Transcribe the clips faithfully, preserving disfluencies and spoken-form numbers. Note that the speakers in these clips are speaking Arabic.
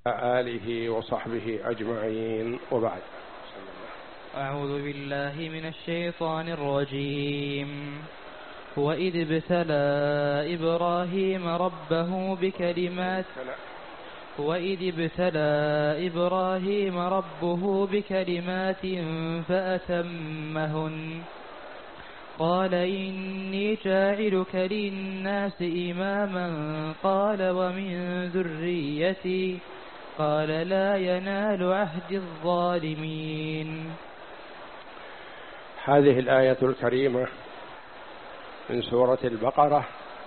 آله وصحبه أجمعين، وبعد. أعوذ بالله من الشيطان الرجيم. وإذ ابتلى إبراهيم ربه بكلمات وإذ ابتلى إبراهيم ربه بكلمات فأتمهن قال إني جاعلك للناس إماما قال ومن ذريتي قال لا ينال عهد الظالمين. هذه الآية الكريمة من سورة البقرة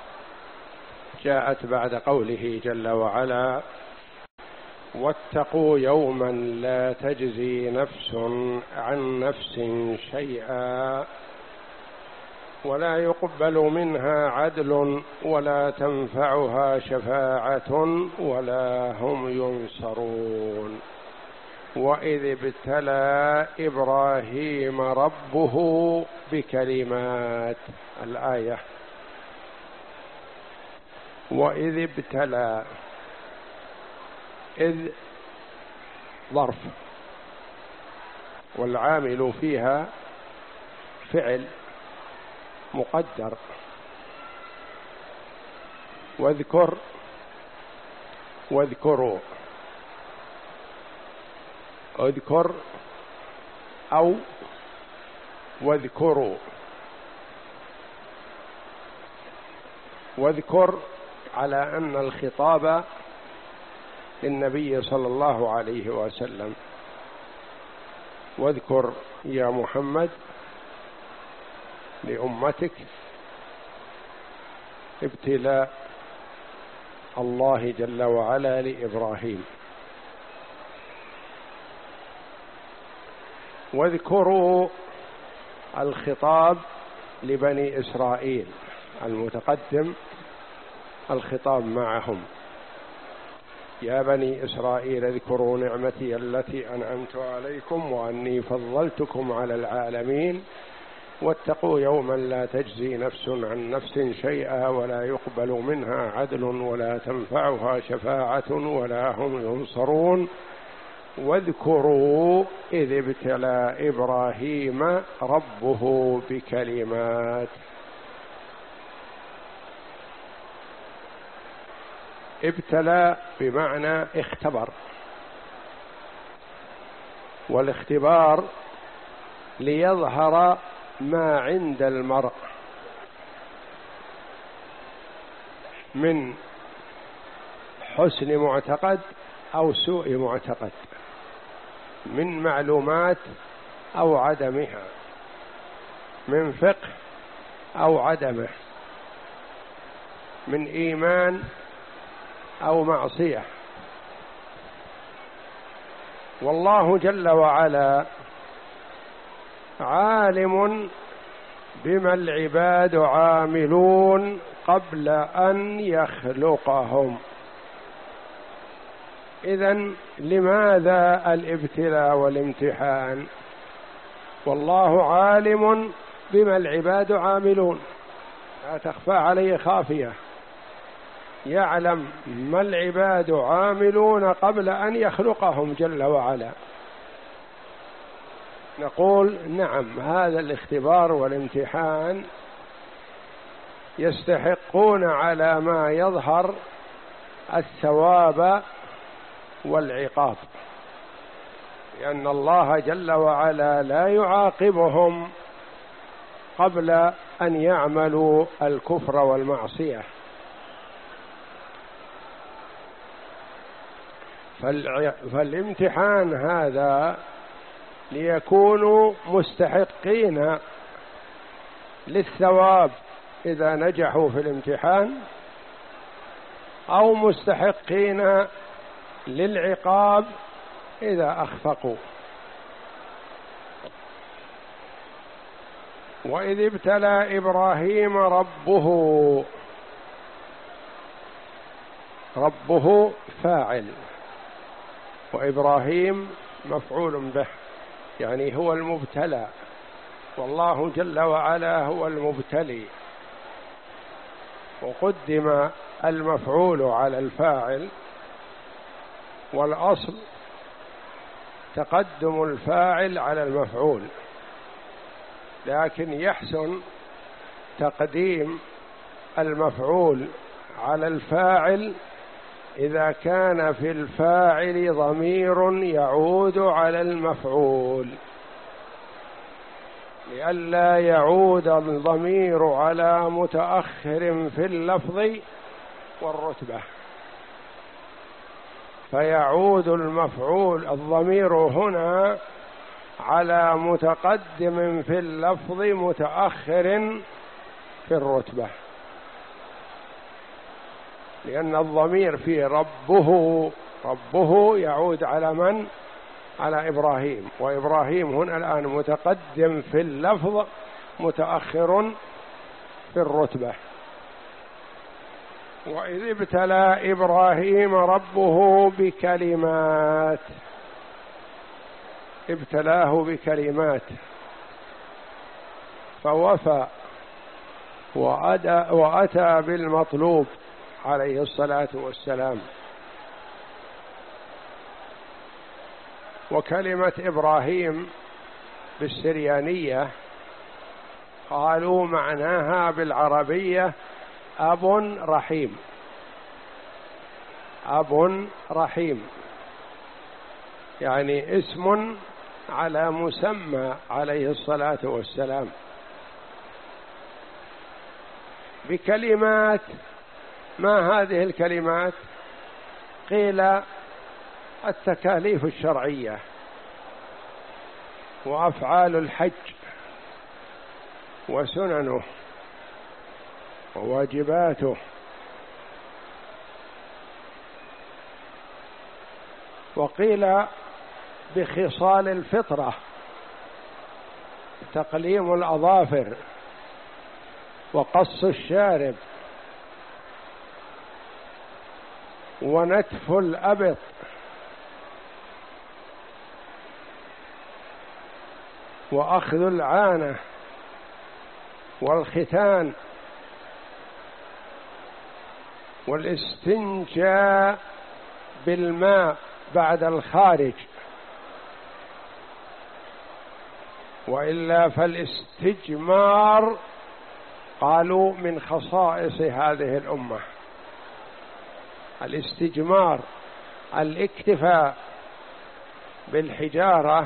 جاءت بعد قوله جل وعلا: واتقوا يوما لا تجزي نفس عن نفس شيئا ولا يقبل منها عدل ولا تنفعها شفاعة ولا هم ينصرون. وإذ ابتلى إبراهيم ربه بكلمات. الآية: وإذ ابتلى، إذ ظرف والعامل فيها فعل مقدر، واذكر واذكروا، اذكر أو واذكروا. واذكر على أن الخطاب للنبي صلى الله عليه وسلم: واذكر يا محمد لأمتك ابتلاء الله جل وعلا لإبراهيم. واذكروا الخطاب لبني إسرائيل المتقدم، الخطاب معهم: يا بني إسرائيل اذكروا نعمتي التي أنعمت عليكم وأني فضلتكم على العالمين واتقوا يوما لا تجزي نفس عن نفس شيئا ولا يقبل منها عدل ولا تنفعها شفاعة ولا هم ينصرون. واذكروا إذ ابتلى إبراهيم ربه بكلمات. ابتلى بمعنى اختبر، والاختبار ليظهر ما عند المرء من حسن معتقد أو سوء معتقد، من معلومات أو عدمها، من فقه أو عدمه، من إيمان أو معصية. والله جل وعلا عالم بما العباد عاملون قبل أن يخلقهم. إذن لماذا الابتلاء والامتحان؟ والله عالم بما العباد عاملون، لا تخفى عليه خافية، يعلم ما العباد عاملون قبل أن يخلقهم جل وعلا. نقول نعم، هذا الاختبار والامتحان يستحقون على ما يظهر الثواب والعقاب، لأن الله جل وعلا لا يعاقبهم قبل أن يعملوا الكفر والمعصية. فالامتحان هذا ليكونوا مستحقين للثواب إذا نجحوا في الامتحان، أو مستحقين للعقاب إذا أخفقوا. وإذ ابتلى إبراهيم ربه، ربه فاعل وإبراهيم مفعول به، يعني هو المبتلى، والله جل وعلا هو المبتلي، وقدم المفعول على الفاعل والأصل تقدم الفاعل على المفعول، لكن يحسن تقديم المفعول على الفاعل إذا كان في الفاعل ضمير يعود على المفعول، لئلا يعود الضمير على متأخر في اللفظ والرتبة، فيعود المفعول الضمير هنا على متقدم في اللفظ متأخر في الرتبة، لأن الضمير في ربه ربه يعود على من؟ على إبراهيم، وإبراهيم هنا الآن متقدم في اللفظ متأخر في الرتبة. وإذ ابتلى إبراهيم ربه بكلمات، ابتلاه بكلمات فوفى وأتى بالمطلوب عليه الصلاة والسلام. وكلمة إبراهيم بالسريانية قالوا معناها بالعربية أب رحيم، أب رحيم، يعني اسم على مسمى عليه الصلاة والسلام. بكلمات، ما هذه الكلمات؟ قيل التكاليف الشرعية وأفعال الحج وسننه وواجباته، وقيل بخصال الفطرة، تقليم الأظافر وقص الشارب ونتف الأبط وأخذ العانة والختان والاستنجاء بالماء بعد الخارج، وإلا فالاستجمار قالوا من خصائص هذه الأمة. الاستجمار الاكتفاء بالحجارة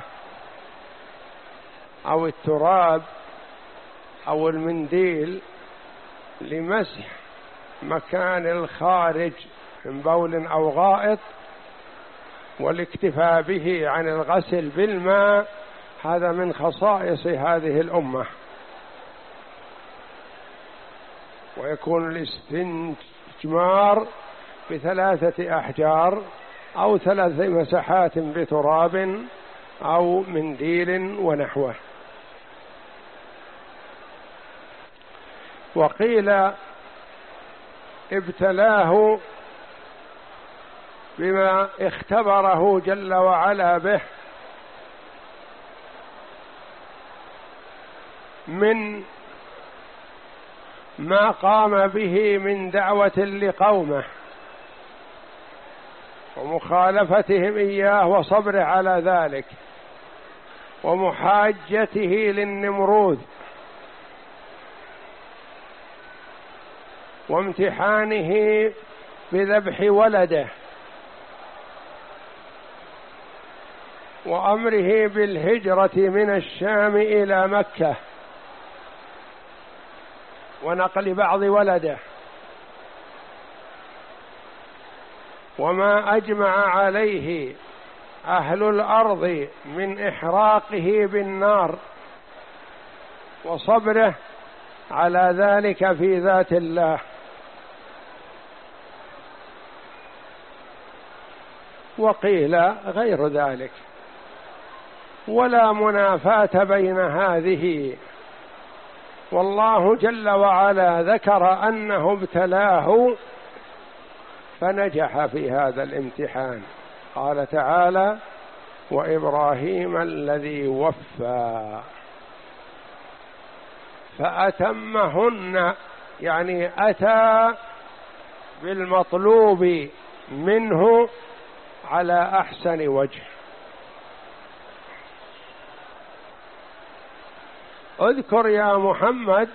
أو التراب أو المنديل لمسح مكان الخارج من بول أو غائط، والاكتفاء به عن الغسل بالماء، هذا من خصائص هذه الأمة. ويكون الاستجمار بثلاثة أحجار أو ثلاث مسحات بتراب أو منديل ونحوه. وقيل ابتلاه بما اختبره جل وعلا به من ما قام به من دعوة لقومه ومخالفتهم إياه وصبره على ذلك، ومحاجته للنمرود، وامتحانه بذبح ولده، وأمره بالهجرة من الشام إلى مكة ونقل بعض ولده، وما أجمع عليه أهل الأرض من إحراقه بالنار، وصبره على ذلك في ذات الله. وقيل غير ذلك، ولا منافاة بين هذه. والله جل وعلا ذكر أنه ابتلاه فنجح في هذا الامتحان. قال تعالى: وإبراهيم الذي وفى فأتمهن، يعني أتى بالمطلوب منه على أحسن وجه. اذكر يا محمد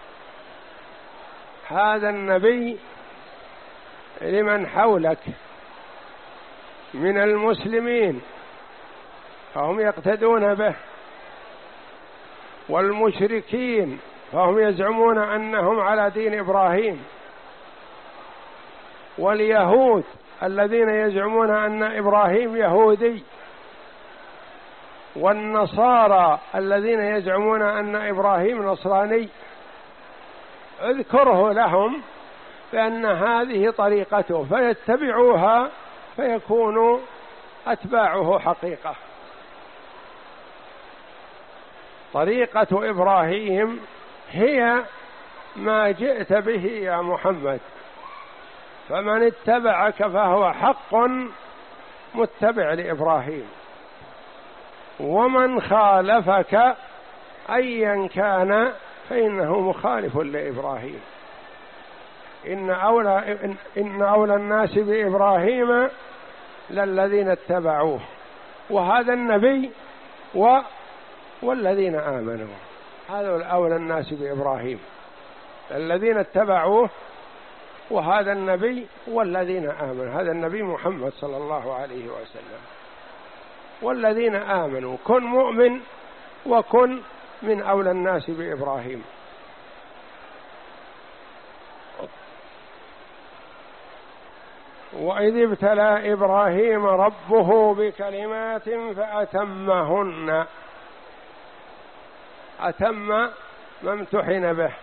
هذا النبي لمن حولك من المسلمين فهم يقتدون به، والمشركين فهم يزعمون أنهم على دين إبراهيم، واليهود الذين يزعمون أن إبراهيم يهودي، والنصارى الذين يزعمون أن إبراهيم نصراني. اذكره لهم بأن هذه طريقته فيتبعوها فيكونوا أتباعه حقيقة. طريقة إبراهيم هي ما جئت به يا محمد، فمن اتبعك فهو حق متبع لإبراهيم، ومن خالفك أيا كان فإنه مخالف لإبراهيم. إن أولى, إن أولى الناس بإبراهيم للذين اتبعوه، وهذا النبي و والذين آمنوا، هذا أولى الناس بإبراهيم، الذين اتبعوه وهذا النبي والذين آمنوا، هذا النبي محمد صلى الله عليه وسلم، والذين آمنوا. كن مؤمن وكن من أولى الناس بإبراهيم. وإذ ابتلى إبراهيم ربه بكلمات فأتمهن. أتم ما امتحن به،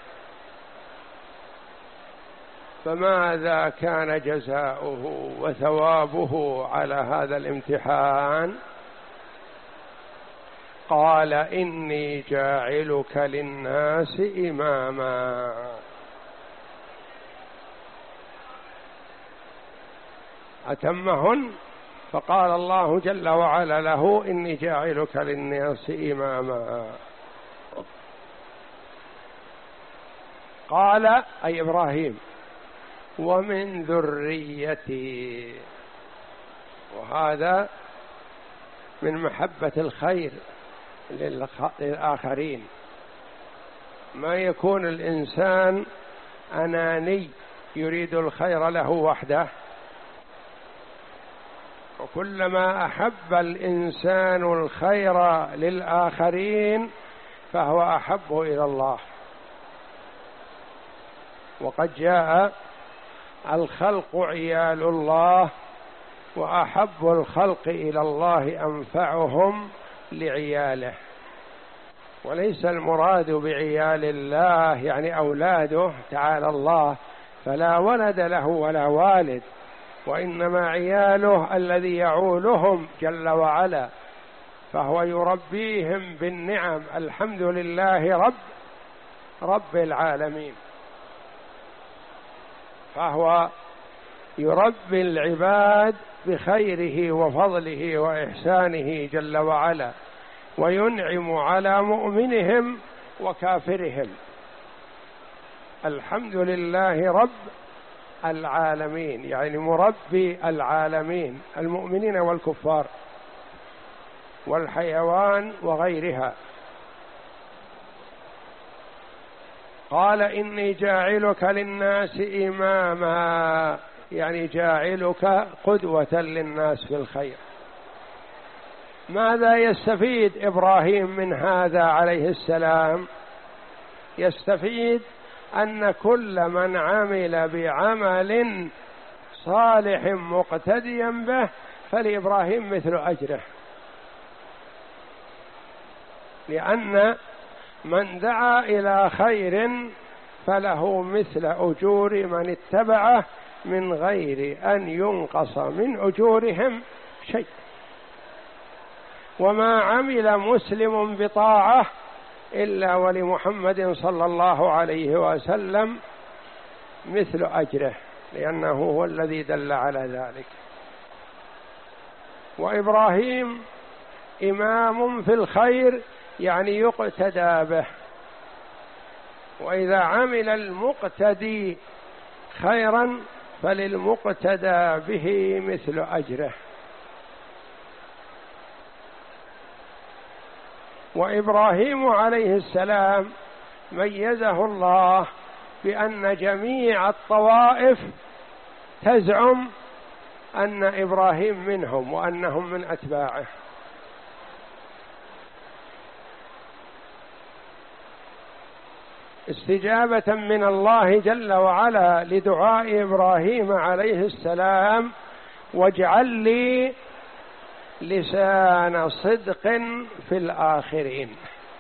فماذا كان جزاؤه وثوابه على هذا الامتحان؟ قال إني جاعلك للناس إماما. أتمهن، فقال الله جل وعلا له إني جاعلك للناس إماما. قال أي إبراهيم ومن ذريتي، وهذا من محبة الخير للآخرين. ما يكون الإنسان أناني يريد الخير له وحده، وكلما أحب الإنسان الخير للآخرين فهو أحب إلى الله. وقد جاء الخلق عيال الله، وأحب الخلق إلى الله أنفعهم لعياله. وليس المراد بعيال الله يعني أولاده تعالى الله، فلا ولد له ولا والد، وإنما عياله الذي يعولهم جل وعلا، فهو يربيهم بالنعم. الحمد لله رب رب العالمين، فهو يربي العباد بخيره وفضله وإحسانه جل وعلا، وينعم على مؤمنهم وكافرهم. الحمد لله رب العالمين يعني مربي العالمين، المؤمنين والكفار والحيوان وغيرها. قال إني جاعلك للناس إماما، يعني جاعلك قدوة للناس في الخير. ماذا يستفيد إبراهيم من هذا عليه السلام؟ يستفيد أن كل من عمل بعمل صالح مقتديا به فلإبراهيم مثل أجره، لأن من دعا إلى خير فله مثل أجور من اتبعه من غير أن ينقص من أجورهم شيء. وما عمل مسلم بطاعة إلا ولمحمد صلى الله عليه وسلم مثل أجره، لأنه هو الذي دل على ذلك. وإبراهيم إمام في الخير يعني يقتدى به، وإذا عمل المقتدي خيرا فللمقتدى به مثل أجره. وإبراهيم عليه السلام ميزه الله بأن جميع الطوائف تزعم أن إبراهيم منهم وأنهم من أتباعه. استجابة من الله جل وعلا لدعاء إبراهيم عليه السلام: واجعل لي لسان صدق في الآخرين.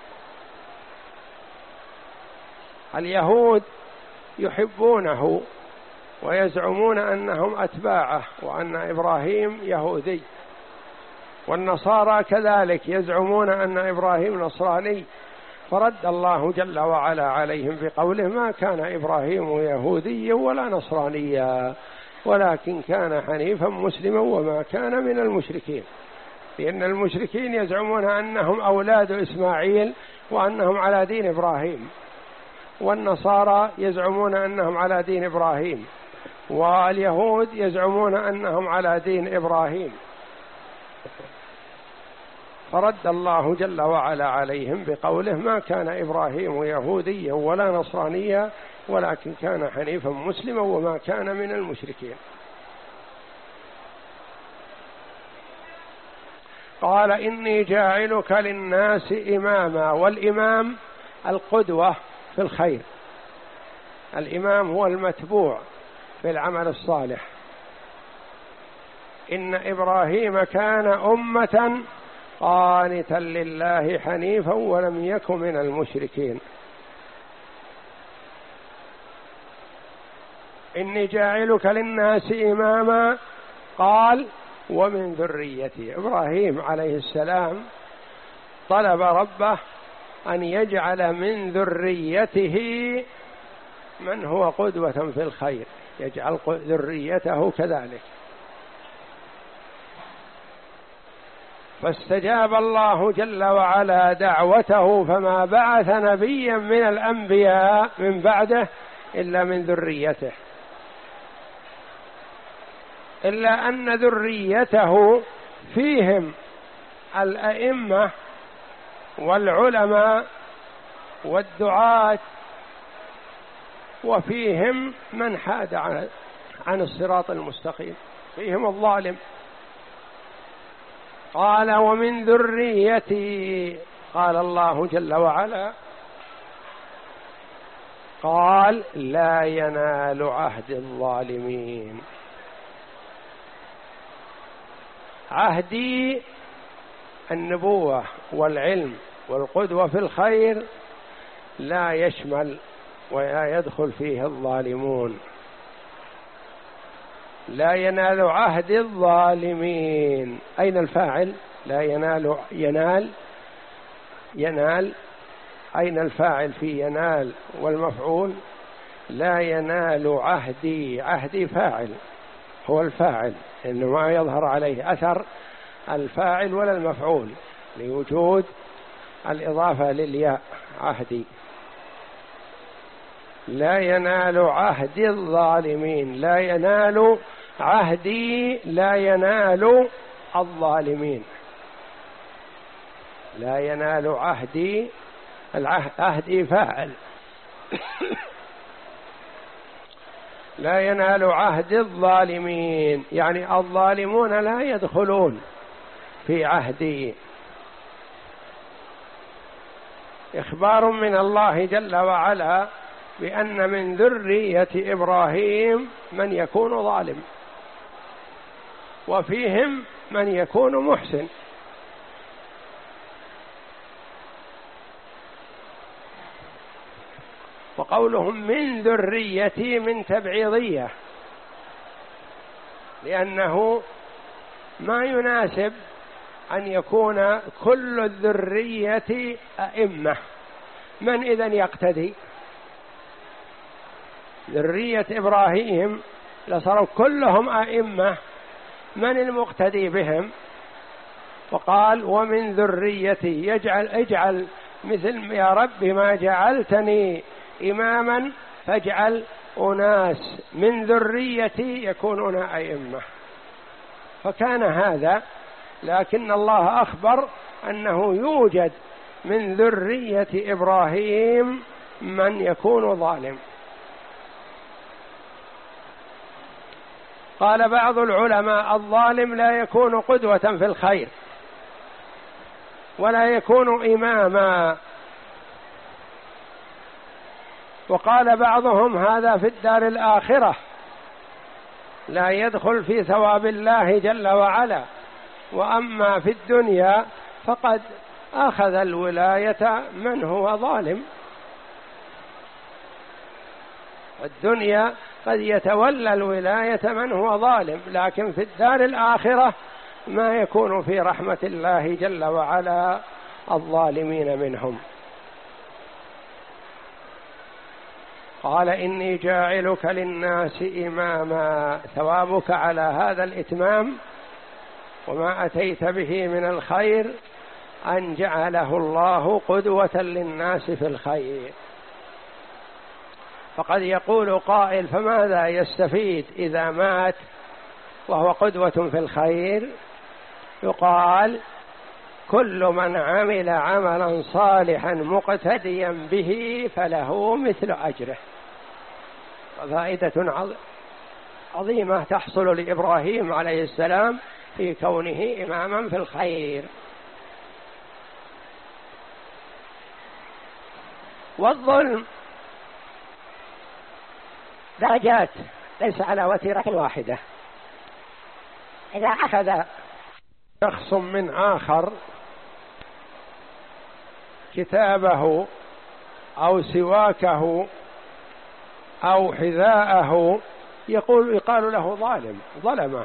اليهود يحبونه ويزعمون أنهم أتباعه وأن إبراهيم يهودي، والنصارى كذلك يزعمون أن إبراهيم نصراني، فرد الله جل وعلا عليهم بقوله: ما كان إبراهيم يهوديا ولا نصرانيا ولكن كان حنيفا مسلما وما كان من المشركين. لأن المشركين يزعمون أنهم أولاد إسماعيل وأنهم على دين إبراهيم، والنصارى يزعمون أنهم على دين إبراهيم، واليهود يزعمون أنهم على دين إبراهيم. فرد الله جل وعلا عليهم بقوله: ما كان إبراهيم يهوديا ولا نصرانيا ولكن كان حنيفا مسلما وما كان من المشركين. قال: إني جاعلك للناس إماما. والإمام القدوة في الخير، الإمام هو المتبوع في العمل الصالح. إن إبراهيم كان أمة قانتا لله حنيفا ولم يكن من المشركين. إني جاعلك للناس إماما، قال: ومن ذريتي. إبراهيم عليه السلام طلب ربه أن يجعل من ذريته من هو قدوة في الخير، يجعل ذريته كذلك. فاستجاب الله جل وعلا دعوته، فما بعث نبيا من الأنبياء من بعده إلا من ذريته، إلا أن ذريته فيهم الأئمة والعلماء والدعاة، وفيهم من حاد عن الصراط المستقيم، فيهم الظالم. قال: ومن ذريتي. قال الله جل وعلا: قال: لا ينال عهد الظالمين. عهدي النبوة والعلم والقدوة في الخير لا يشمل ولا يدخل فيه الظالمون. لا ينال عهد الظالمين. أين الفاعل؟ لا ينال، ينال ينال أين الفاعل في ينال والمفعول؟ لا ينال عهدي. عهدي فاعل، هو الفاعل، إنه ما يظهر عليه أثر الفاعل ولا المفعول لوجود الإضافة للياء. عهدي. لا ينال عهد الظالمين. لا ينال عهدي، لا ينال الظالمين. لا ينال عهدي، العهد فاعل. لا ينال عهد الظالمين، يعني الظالمون لا يدخلون في عهدي. إخبار من الله جل وعلا بأن من ذرية إبراهيم من يكون ظالم، وفيهم من يكون محسن. وقولهم من ذريتي من تبعيضية، لأنه ما يناسب أن يكون كل الذرية أئمة. من إذن يقتدي؟ ذرية إبراهيم لصاروا كلهم أئمة، من المقتدي بهم؟ وقال: ومن ذريتي. يجعل اجعل مثل يا رب ما جعلتني إماما فاجعل أناس من ذريتي يكونون أئمة. فكان هذا، لكن الله أخبر أنه يوجد من ذرية إبراهيم من يكون ظالم. قال بعض العلماء الظالم لا يكون قدوة في الخير ولا يكون إماما، وقال بعضهم هذا في الدار الآخرة لا يدخل في ثواب الله جل وعلا، وأما في الدنيا فقد أخذ الولاية من هو ظالم. الدنيا قد يتولى الولاية من هو ظالم، لكن في الدار الآخرة ما يكون في رحمة الله جل وعلا الظالمين منهم. قال إني جاعلك للناس إماما، ثوابك على هذا الإتمام وما أتيت به من الخير أن جعله الله قدوة للناس في الخير. فقد يقول قائل فماذا يستفيد إذا مات وهو قدوة في الخير؟ يقال كل من عمل عملا صالحا مقتديا به فله مثل أجره. فائدة عظيمة تحصل لإبراهيم عليه السلام في كونه إماما في الخير. والظلم درجات ليس على وتيرة واحدة. إذا أخذ شخص من آخر كتابه أو سواكه أو حذاءه يقول يقال له ظالم ظلمه.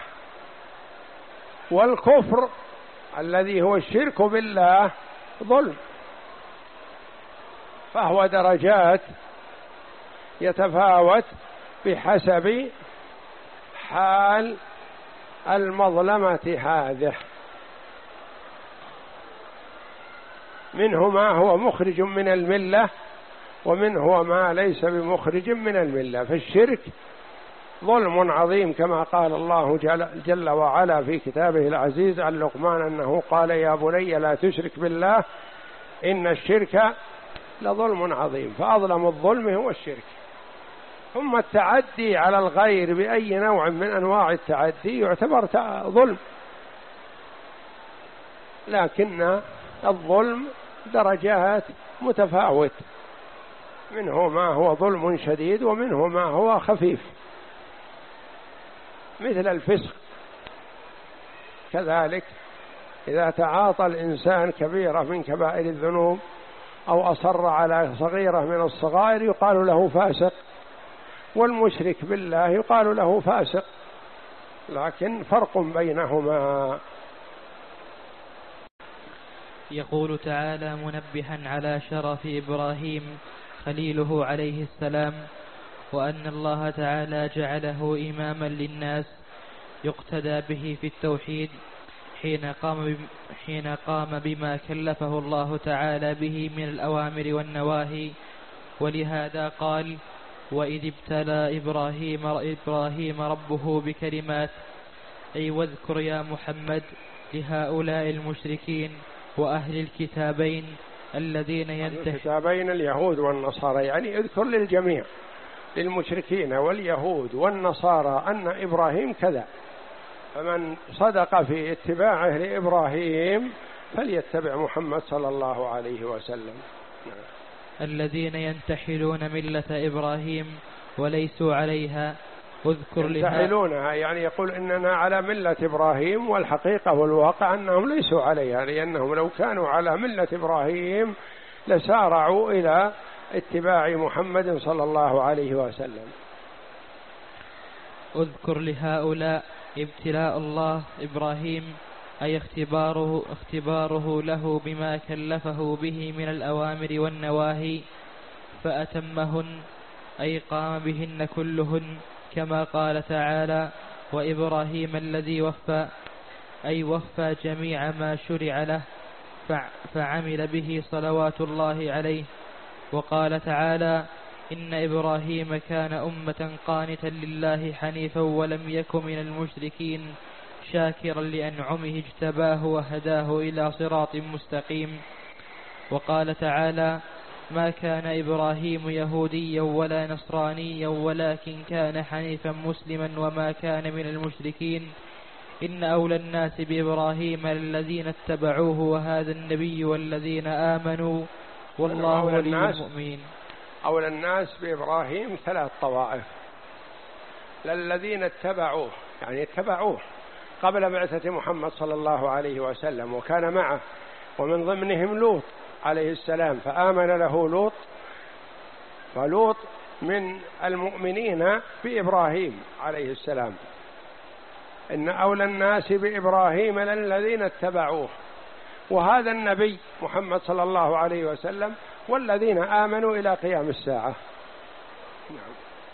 والكفر الذي هو الشرك بالله ظلم، فهو درجات يتفاوت بحسب حال المظلمة هذه. منه ما هو مخرج من الملة ومنه ما ليس بمخرج من الملة. فالشرك ظلم عظيم كما قال الله جل وعلا في كتابه العزيز عن لقمان أنه قال يا بني لا تشرك بالله إن الشرك لظلم عظيم. فأظلم الظلم هو الشرك. ثم التعدي على الغير بأي نوع من أنواع التعدي يعتبر ظلم، لكن الظلم درجات متفاوت، منه ما هو ظلم شديد ومنه ما هو خفيف. مثل الفسق كذلك، إذا تعاطى الإنسان كبيرة من كبائر الذنوب أو أصر على صغيرة من الصغائر يقال له فاسق، والمشرك بالله يقال له فاسق، لكن فرق بينهما. يقول تعالى منبها على شرف إبراهيم خليله عليه السلام، وأن الله تعالى جعله إماما للناس يقتدى به في التوحيد حين قام حين قام بما كلفه الله تعالى به من الأوامر والنواهي. ولهذا قال وإذ ابتلى إبراهيم إبراهيم ربه بكلمات، أي واذكر يا محمد لهؤلاء المشركين وأهل الكتابين الذين ينتهي الكتابين اليهود والنصارى، يعني اذكر للجميع للمشركين واليهود والنصارى أن إبراهيم كذا، فمن صدق في اتباعه لإبراهيم فليتبع محمد صلى الله عليه وسلم. الذين ينتحلون ملة إبراهيم وليسوا عليها. اذكر ينتحلونها يعني يقول إننا على ملة إبراهيم، والحقيقة والواقع أنهم ليسوا عليها، لأنهم لو كانوا على ملة إبراهيم لسارعوا إلى اتباع محمد صلى الله عليه وسلم. اذكر لهؤلاء ابتلاء الله إبراهيم، أي اختباره, اختباره له بما كلفه به من الأوامر والنواهي فأتمهن، أي قام بهن كلهن، كما قال تعالى وإبراهيم الذي وفى، أي وفى جميع ما شرع له فعمل به صلوات الله عليه. وقال تعالى إن إبراهيم كان أمة قانتا لله حنيفا ولم يك من المشركين شاكرا لأنعمه اجتباه وهداه إلى صراط مستقيم. وقال تعالى: ما كان إبراهيم يهوديا ولا نصرانيا ولكن كان حنيفا مسلما وما كان من المشركين إن أولى الناس بإبراهيم الذين اتبعوه وهذا النبي والذين آمنوا والله ولي المؤمنين. أولى الناس بإبراهيم ثلاث طوائف: للذين اتبعوه يعني اتبعوه قبل بعثة محمد صلى الله عليه وسلم وكان معه، ومن ضمنهم لوط عليه السلام فآمن له لوط، فلوط من المؤمنين بإبراهيم عليه السلام. إن أولى الناس بإبراهيم للذين اتبعوه وهذا النبي محمد صلى الله عليه وسلم والذين آمنوا إلى قيام الساعة. نعم.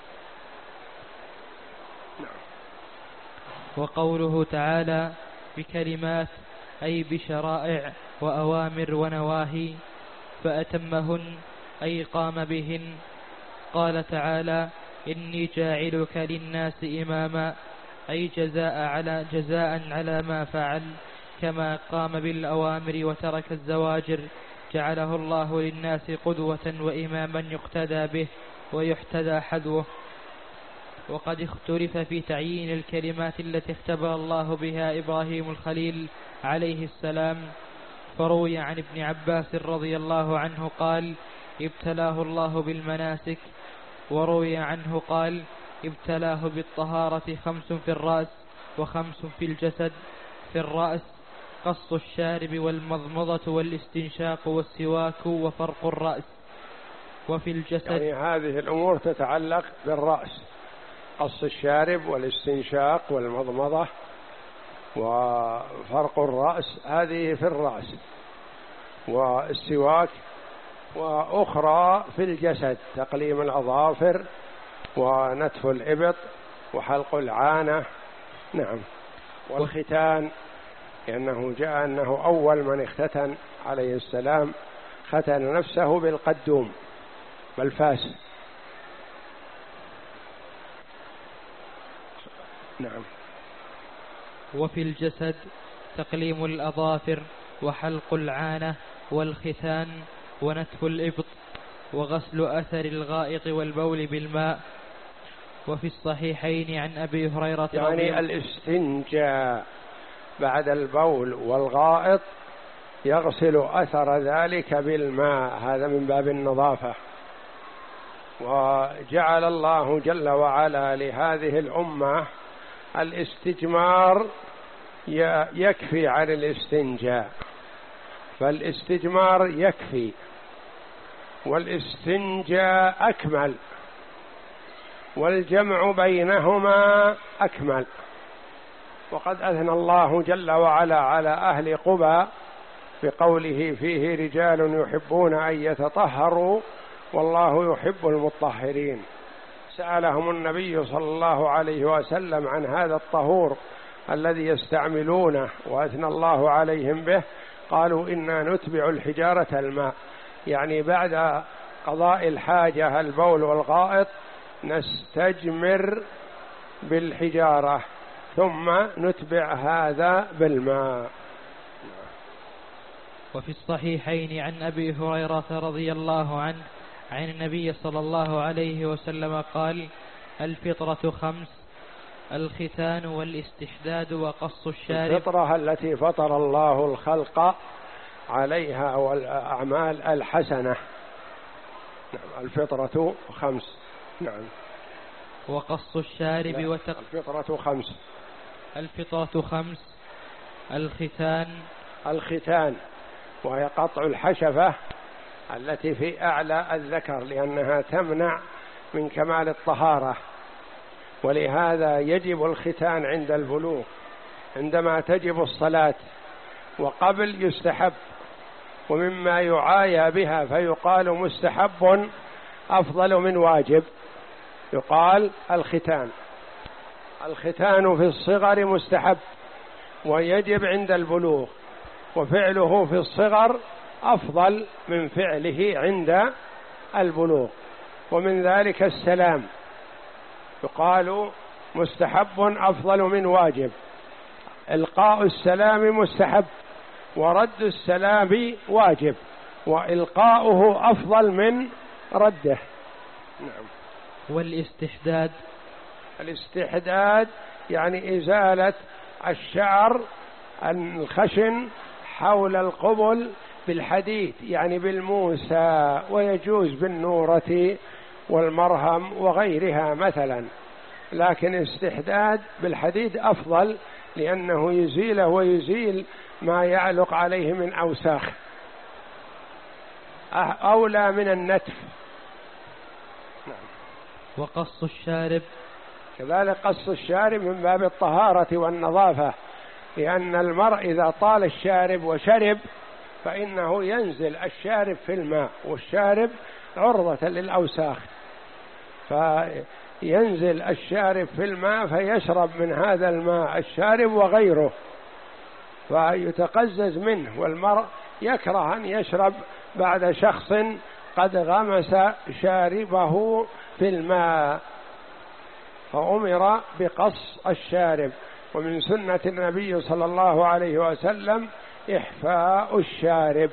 نعم. وقوله تعالى: بكلمات أي بشرائع وأوامر ونواهي، فأتمهن أي قام بهن. قال تعالى: إني جاعلك للناس إماما، أي جزاء على جزاء على ما فعل، كما قام بالأوامر وترك الزواجر جعله الله للناس قدوة وإماما يقتدى به ويحتذى حذوه. وقد اختلف في تعيين الكلمات التي اختبر الله بها إبراهيم الخليل عليه السلام، فروي عن ابن عباس رضي الله عنه قال: ابتلاه الله بالمناسك، وروي عنه قال: ابتلاه بالطهارة خمس في الرأس وخمس في الجسد. في الرأس قص الشارب والمضمضة والاستنشاق والسواك وفرق الرأس. وفي الجسد يعني هذه الأمور تتعلق بالرأس: قص الشارب والاستنشاق والمضمضة وفرق الرأس، هذه في الرأس، والسواك. وأخرى في الجسد: تقليم الأظافر ونتف الإبط وحلق العانة. نعم. والختان، لأنه جاء أنه أول من اختتن عليه السلام، ختن نفسه بالقدوم بالفاس. نعم. وفي الجسد تقليم الأظافر وحلق العانة والختان ونتف الإبط وغسل أثر الغائط والبول بالماء. وفي الصحيحين عن أبي هريرة يعني الاستنجاء بعد البول والغائط يغسل أثر ذلك بالماء، هذا من باب النظافة. وجعل الله جل وعلا لهذه الأمة الاستجمار يكفي عن الاستنجاء، فالاستجمار يكفي والاستنجاء أكمل، والجمع بينهما أكمل. وقد أثنى الله جل وعلا على أهل قبى بقوله: فيه رجال يحبون أن يتطهروا والله يحب المطهرين. سألهم النبي صلى الله عليه وسلم عن هذا الطهور الذي يستعملونه وأثنى الله عليهم به، قالوا: إنا نتبع الحجارة الماء، يعني بعد قضاء الحاجة البول والغائط نستجمر بالحجارة ثم نتبع هذا بالماء. وفي الصحيحين عن أبي هريرة رضي الله عنه عن النبي صلى الله عليه وسلم قال: الفطرة خمس: الختان والاستحداد وقص الشارب. الفطرة التي فطر الله الخلق عليها والأعمال الحسنة. نعم. الفطرة خمس. نعم. وقص الشارب وتق... الفطرة خمس. الفطرة خمس: الختان الختان وهي قطع الحشفة التي في أعلى الذكر، لأنها تمنع من كمال الطهارة، ولهذا يجب الختان عند البلوغ، عندما تجب الصلاة، وقبل يستحب، ومما يعايى بها فيقال مستحب أفضل من واجب، يقال الختان. الختان في الصغر مستحب ويجب عند البلوغ، وفعله في الصغر أفضل من فعله عند البلوغ. ومن ذلك السلام، يقال مستحب أفضل من واجب. إلقاء السلام مستحب ورد السلام واجب، وإلقاؤه أفضل من رده. نعم. والاستحداد، الاستحداد يعني إزالة الشعر الخشن حول القبل بالحديد، يعني بالموسى، ويجوز بالنورة والمرهم وغيرها مثلا، لكن استحداد بالحديد أفضل لأنه يزيله ويزيل ما يعلق عليه من أوساخ، أولى من النتف. نعم. وقص الشارب، كذلك قص الشارب من باب الطهارة والنظافة، لأن المرء إذا طال الشارب وشرب فإنه ينزل الشارب في الماء، والشارب عرضة للأوساخ، فينزل الشارب في الماء فيشرب من هذا الماء الشارب وغيره فيتقزز منه، والمرء يكره أن يشرب بعد شخص قد غمس شاربه في الماء، فأمر بقص الشارب. ومن سنة النبي صلى الله عليه وسلم إحفاء الشارب.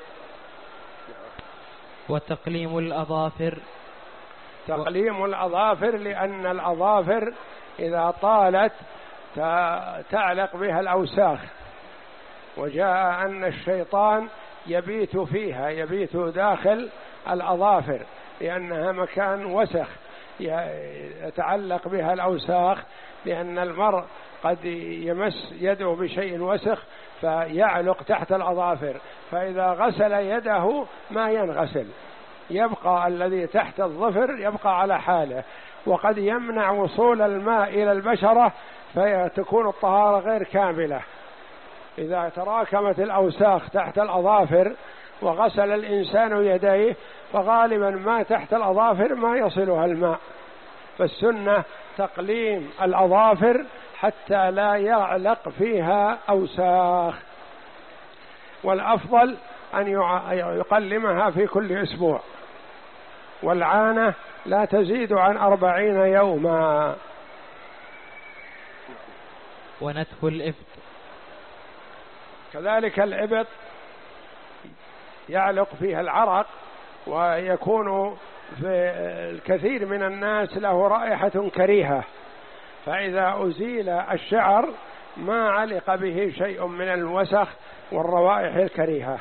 وتقليم الأظافر، تقليم الأظافر لأن الأظافر إذا طالت تعلق بها الأوساخ، وجاء أن الشيطان يبيت فيها، يبيت داخل الأظافر لأنها مكان وسخ يتعلق بها الأوساخ، لأن المرء قد يمس يده بشيء وسخ فيعلق تحت الأظافر، فإذا غسل يده ما ينغسل، يبقى الذي تحت الظفر يبقى على حاله، وقد يمنع وصول الماء إلى البشرة فتكون الطهارة غير كاملة. إذا تراكمت الأوساخ تحت الأظافر وغسل الإنسان يديه فغالبا ما تحت الأظافر ما يصلها الماء، فالسنة تقليم الأظافر حتى لا يعلق فيها أوساخ، والأفضل أن يقلمها في كل أسبوع، والعانة لا تزيد عن أربعين يوما. ونتف الإبط، كذلك الإبط يعلق فيها العرق، ويكون في الكثير من الناس له رائحة كريهة، فإذا أزيل الشعر ما علق به شيء من الوسخ والروائح الكريهة.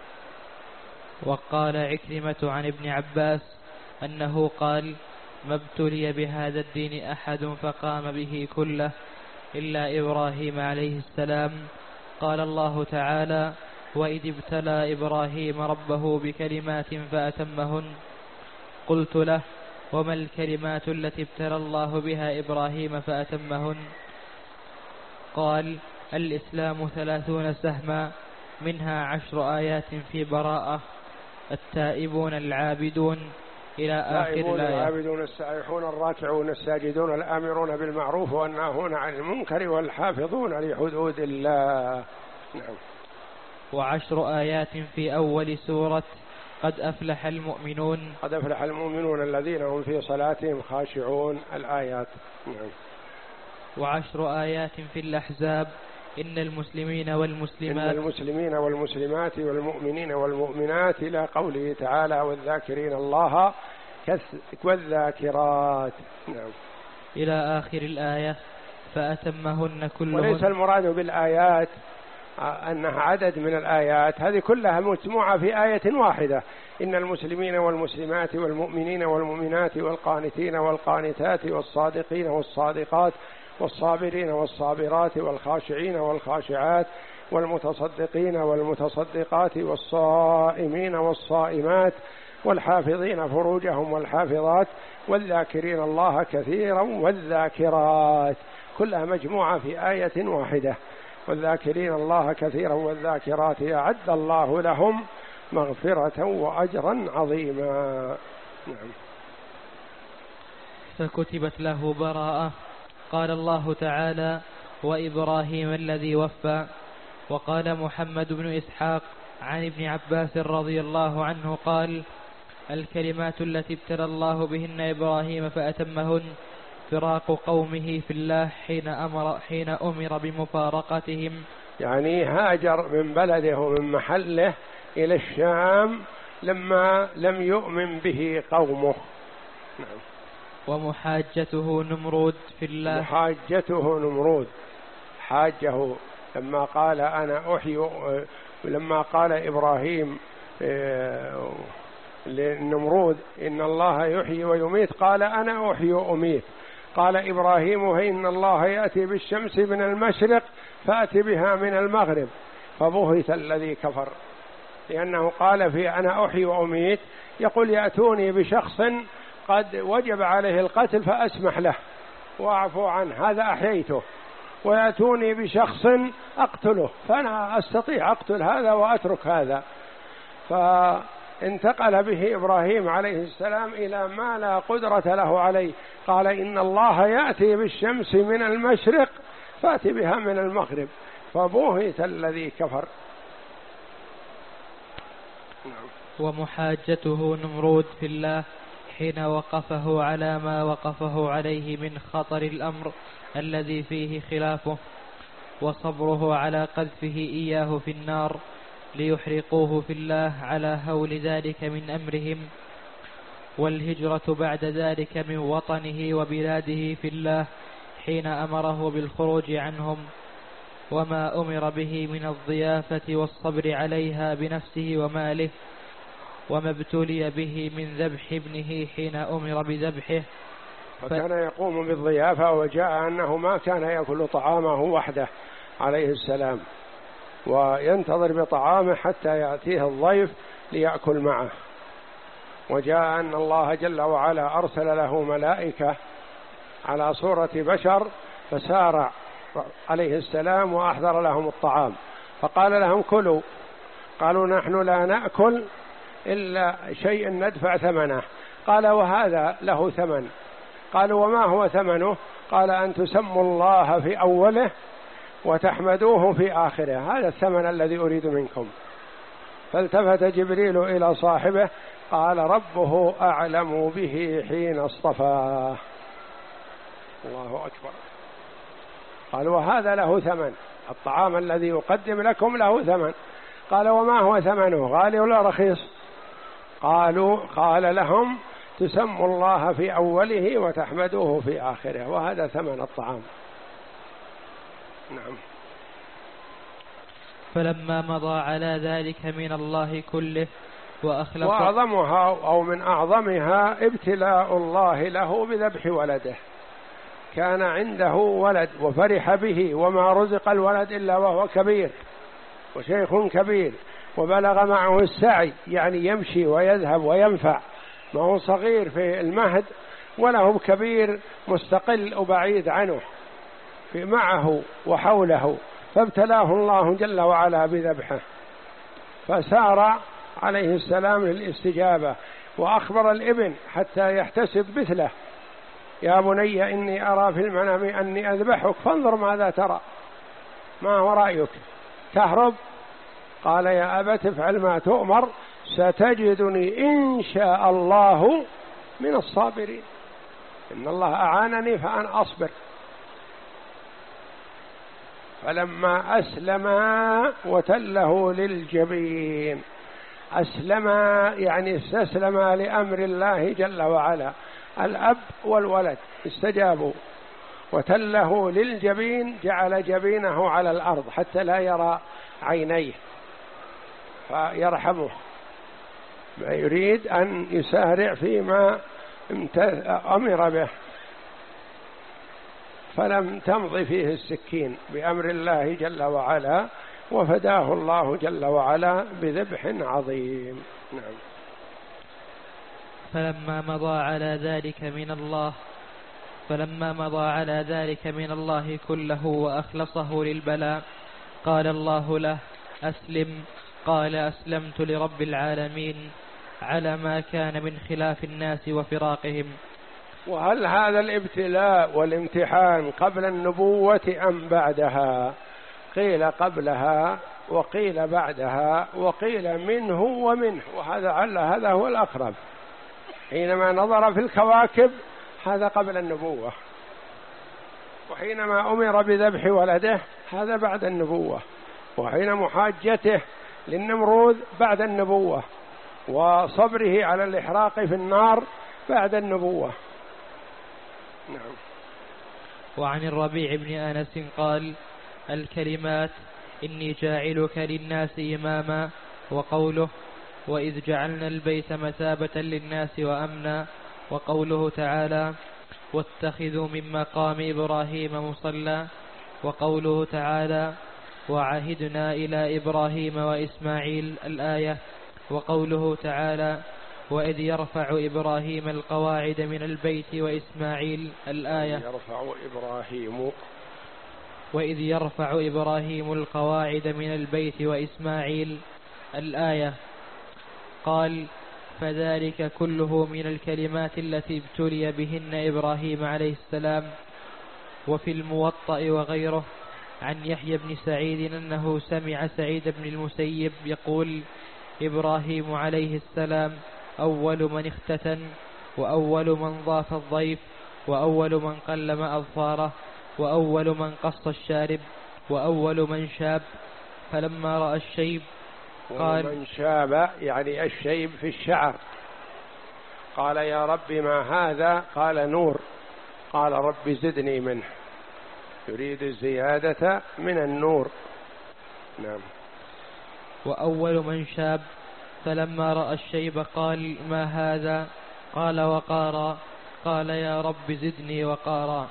وقال عكرمة عن ابن عباس أنه قال: ما ابتلي بهذا الدين أحد فقام به كله إلا إبراهيم عليه السلام. قال الله تعالى: وإذ ابتلى إبراهيم ربه بكلمات فأتمهن. قلت له: وما الكلمات التي ابتلى الله بها إبراهيم فأتمهن؟ قال: الإسلام ثلاثون سهما، منها عشر آيات في براءة، التائبون العابدون إلى آخر الآية. العابدون السائحون الراكعون الساجدون الآمرون بالمعروف والناهون عن المنكر والحافظون لحدود الله. نعم. وعشر آيات في أول سورة قد أفلح المؤمنون. قد أفلح المؤمنون الذين هم في صلاتهم خاشعون، الآيات. نعم. وعشر آيات في الأحزاب، إن المسلمين والمسلمات إن المسلمين والمسلمات والمؤمنين والمؤمنات، إلى قوله تعالى: والذاكرين الله والذاكرات. نعم. إلى آخر الآية، فأتمهن كلهن. وليس المراد بالآيات أنها عدد من الآيات، هذه كلها مجموعة في آية واحدة: إن المسلمين والمسلمات والمؤمنين والمؤمنات والقانتين والقانتات والصادقين والصادقات والصابرين والصابرات والخاشعين والخاشعات والمتصدقين والمتصدقات والصائمين والصائمات والحافظين فروجهم والحافظات والذاكرين الله كثيرا والذاكرات، كلها مجموعة في آية واحدة. والذاكرين الله كثيرا والذاكرات أعد الله لهم مغفرة وأجرا عظيما. نعم. فكتبت له براءة. قال الله تعالى: وإبراهيم الذي وفى. وقال محمد بن إسحاق عن ابن عباس رضي الله عنه قال: الكلمات التي ابتلى الله بهن إبراهيم فأتمهن فراق قومه في الله حين أمر, حين أمر بمفارقتهم، يعني هاجر من بلده ومن محله إلى الشام لما لم يؤمن به قومه. نعم. ومحاجته نمرود في الله. محاجته نمرود حاجه لما قال أنا أحيي، لما قال إبراهيم للنمرود إن الله يحيي ويميت قال أنا أحيي وأميت. قال إبراهيم إن الله يأتي بالشمس من المشرق فأتي بها من المغرب، فبهت الذي كفر، لأنه قال في أنا أحيي وأميت يقول يأتوني بشخص قد وجب عليه القتل فأسمح له وأعفو عنه، هذا أحييته، ويأتوني بشخص أقتله فأنا أستطيع أقتل هذا وأترك هذا. فانتقل به إبراهيم عليه السلام إلى ما لا قدرة له عليه، قال إن الله يأتي بالشمس من المشرق فأتي بها من المغرب، فبهت الذي كفر. ومحاجته نمرود في الله حين وقفه على ما وقفه عليه من خطر الأمر الذي فيه خلافه، وصبره على قذفه إياه في النار ليحرقوه في الله على هول ذلك من أمرهم، والهجرة بعد ذلك من وطنه وبلاده في الله حين أمره بالخروج عنهم، وما أمر به من الضيافة والصبر عليها بنفسه وماله، وما ابتلي به من ذبح ابنه حين أمر بذبحه. فكان يقوم بالضيافة، وجاء أنه ما كان يأكل طعامه وحده عليه السلام، وينتظر بطعامه حتى يأتيه الضيف ليأكل معه. وجاء أن الله جل وعلا أرسل له ملائكة على صورة بشر فسارع عليه السلام وأحضر لهم الطعام، فقال لهم كلوا، قالوا نحن لا نأكل إلا شيء ندفع ثمنه، قال وهذا له ثمن، قالوا وما هو ثمنه؟ قال أن تسموا الله في أوله وتحمدوه في آخره، هذا الثمن الذي أريد منكم. فالتفت جبريل إلى صاحبه قال ربه أعلم به حين اصطفاه. الله أكبر. قال وهذا له ثمن، الطعام الذي يقدم لكم له ثمن. قال وما هو ثمنه؟ غالي ولا رخيص؟ قالوا قال لهم تسموا الله في أوله وتحمدوه في آخره، وهذا ثمن الطعام. نعم. فلما مضى على ذلك من الله كله وأخلص، وأعظمها أو من أعظمها ابتلاء الله له بذبح ولده. كان عنده ولد وفرح به، وما رزق الولد إلا وهو كبير وشيخ كبير، وبلغ معه السعي، يعني يمشي ويذهب وينفع، ما هو صغير في المهد ولا هو كبير مستقل وبعيد عنه، في معه وحوله. فابتلاه الله جل وعلا بذبحه، فسار عليه السلام للاستجابة، وأخبر الابن حتى يحتسب مثله: يا بني إني أرى في المنام أني أذبحك فانظر ماذا ترى، ما هو رأيك؟ تهرب؟ قال يا أبت افعل ما تؤمر ستجدني إن شاء الله من الصابرين، إن الله أعانني فأنا أصبر. فلما أسلم وتله للجبين، أسلم يعني استسلم لأمر الله جل وعلا، الأب والولد استجابوا، وتله للجبين جعل جبينه على الأرض حتى لا يرى عينيه فيرحمه، يريد أن يسارع فيما أمر به، فلم تمض فيه السكين بأمر الله جل وعلا، وفداه الله جل وعلا بذبح عظيم. نعم. فلما مضى على ذلك من الله فلما مضى على ذلك من الله كله وأخلصه للبلاء قال الله له: أسلم. قال: أسلمت لرب العالمين، على ما كان من خلاف الناس وفراقهم. وهل هذا الابتلاء والامتحان قبل النبوة أم بعدها؟ قيل قبلها وقيل بعدها وقيل منه ومنه، وهذا على هذا هو الأقرب. حينما نظر في الكواكب هذا قبل النبوة، وحينما أمر بذبح ولده هذا بعد النبوة، وحين محاجته للنمرود بعد النبوة، وصبره على الإحراق في النار بعد النبوة. نعم. وعن الربيع بن أنس قال: الكلمات إني جاعلك للناس إماما، وقوله: وإذ جعلنا البيت مثابة للناس وأمنا، وقوله تعالى: واتخذوا من مقام إبراهيم مصلى، وقوله تعالى: وعهدنا إلى إبراهيم وإسماعيل الآية، وقوله تعالى: وإذ يرفع إبراهيم القواعد من البيت وإسماعيل الآية، يرفع إبراهيم وإذ يرفع إبراهيم القواعد من البيت وإسماعيل الآية. قال: فذلك كله من الكلمات التي ابتلي بهن إبراهيم عليه السلام. وفي الموطأ وغيره عن يحيى بن سعيد أنه سمع سعيد بن المسيب يقول: إبراهيم عليه السلام أول من اختتن، وأول من ضاف الضيف، وأول من قلم أظفاره، وأول من قص الشارب، وأول من شاب. فلما رأى الشيب قال: ومن شاب يعني الشيب في الشعر. قال: يا رب ما هذا؟ قال: نور. قال: رب زدني منه. يريد الزيادة من النور. نعم. وأول من شاب. فلما رأى الشيب قال: ما هذا؟ قال: وقارا. قال: يا رب زدني وقارا.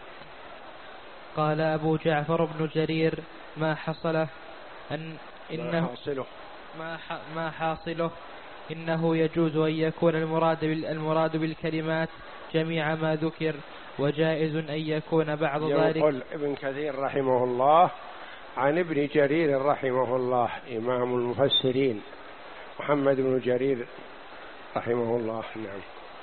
قال أبو جعفر بن جرير: ما حصله أن إنه ما حاصله ما, ح ما حاصله إنه يجوز أن يكون المراد المراد بالكلمات جميع ما ذكر، وجائز أن يكون بعض ذلك. يقول ابن كثير رحمه الله عن ابن جرير رحمه الله إمام المفسرين محمد بن جرير رحمه الله. نعم.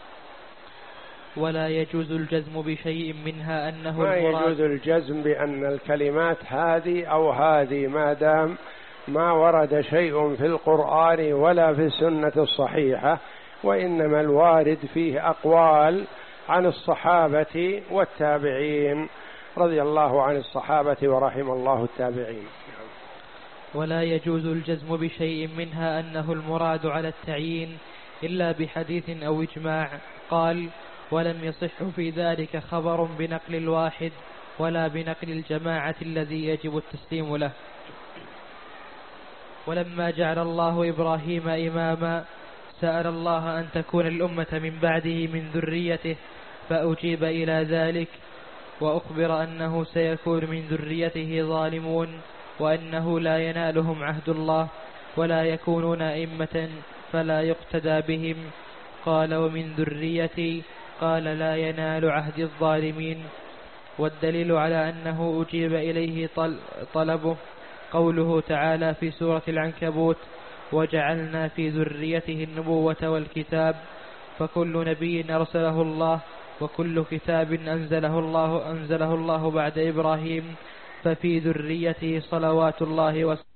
ولا يجوز الجزم بشيء منها أنه ما المراد. يجوز الجزم بأن الكلمات هذه أو هذه ما دام ما ورد شيء في القرآن ولا في السنة الصحيحة، وإنما الوارد فيه أقوال عن الصحابة والتابعين رضي الله عن الصحابة ورحم الله التابعين. ولا يجوز الجزم بشيء منها أنه المراد على التعيين إلا بحديث أو إجماع. قال: ولم يصح في ذلك خبر بنقل الواحد ولا بنقل الجماعة الذي يجب التسليم له. ولما جعل الله إبراهيم إماما سأل الله أن تكون الأمة من بعده من ذريته، فأجيب إلى ذلك، وأخبر أنه سيكون من ذريته ظالمون، وأنه لا ينالهم عهد الله ولا يكونون أئمة فلا يقتدى بهم. قال: ومن ذريتي؟ قال: لا ينال عهد الظالمين. والدليل على أنه أجيب إليه طلبه قوله تعالى في سورة العنكبوت: وجعلنا في ذريته النبوة والكتاب. فكل نبي أرسله الله وكل كتاب أنزله الله أنزله الله بعد إبراهيم ففي ذريته صلوات الله وسلامه